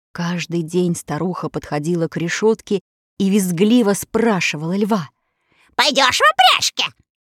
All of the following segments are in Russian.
Каждый день старуха подходила к решетке и визгливо спрашивала льва: «Пойдешь в упряжке?»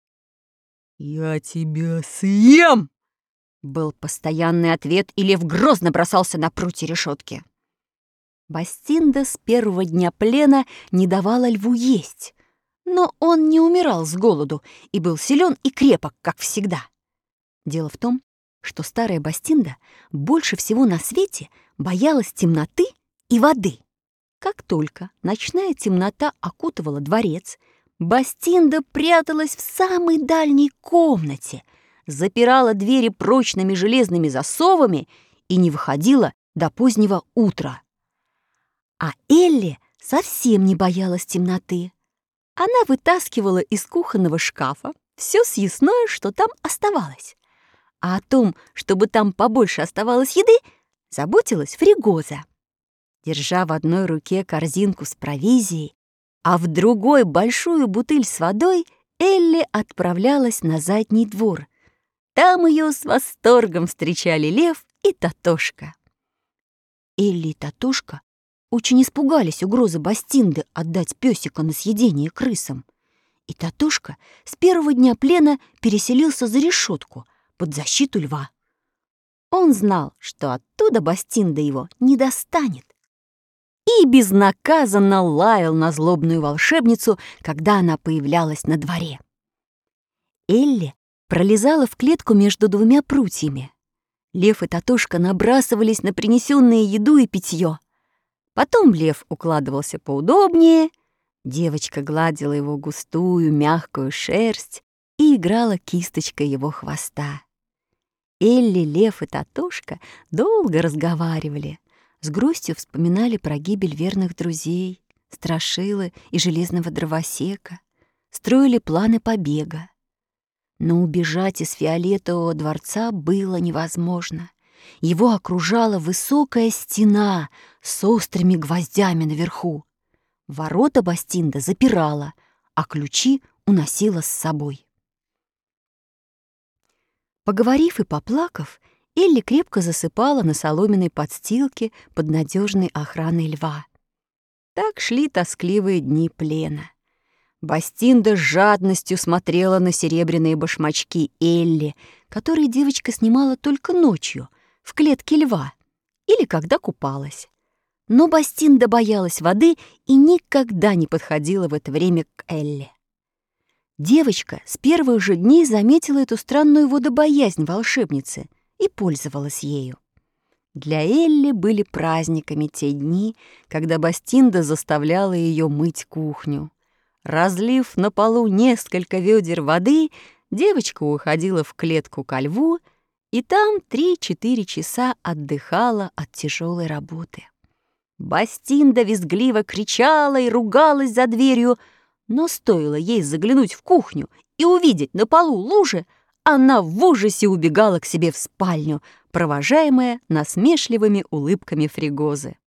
«Я тебя съем!» был постоянный ответ, и лев грозно бросался на прутья решетки. Бастинда с первого дня плена не давала льву есть, но он не умирал с голоду и был силен и крепок, как всегда. Дело в том, что старая Бастинда больше всего на свете боялась темноты и воды. Как только ночная темнота окутывала дворец, Бастинда пряталась в самой дальней комнате, запирала двери прочными железными засовами и не выходила до позднего утра. А Элли совсем не боялась темноты. Она вытаскивала из кухонного шкафа все съестное, что там оставалось. А о том, чтобы там побольше оставалось еды, заботилась Фригоза. Держа в одной руке корзинку с провизией, а в другой большую бутыль с водой, Элли отправлялась на задний двор. Там ее с восторгом встречали лев и Тотошка. Элли и Тотошка очень испугались угрозы Бастинды отдать пёсика на съедение крысам. И Тотошка с первого дня плена переселился за решетку под защиту льва. Он знал, что оттуда Бастинда его не достанет, и безнаказанно лаял на злобную волшебницу, когда она появлялась на дворе. Элли пролезала в клетку между двумя прутьями. Лев и Тотошка набрасывались на принесенные еду и питье. Потом лев укладывался поудобнее, девочка гладила его густую мягкую шерсть и играла кисточкой его хвоста. Элли, лев и Тотошка долго разговаривали, с грустью вспоминали про гибель верных друзей, Страшилы и железного дровосека, строили планы побега. Но убежать из фиолетового дворца было невозможно. Его окружала высокая стена с острыми гвоздями наверху. Ворота Бастинда запирала, а ключи уносила с собой. Поговорив и поплакав, Элли крепко засыпала на соломенной подстилке под надежной охраной льва. Так шли тоскливые дни плена. Бастинда с жадностью смотрела на серебряные башмачки Элли, которые девочка снимала только ночью, в клетке льва, или когда купалась. Но Бастинда боялась воды и никогда не подходила в это время к Элли. Девочка с первых же дней заметила эту странную водобоязнь волшебницы и пользовалась ею. Для Элли были праздниками те дни, когда Бастинда заставляла ее мыть кухню. Разлив на полу несколько ведер воды, девочка уходила в клетку ко льву и там 3-4 часа отдыхала от тяжелой работы. Бастинда визгливо кричала и ругалась за дверью, но стоило ей заглянуть в кухню и увидеть на полу лужи, она в ужасе убегала к себе в спальню, провожаемая насмешливыми улыбками Фригозы.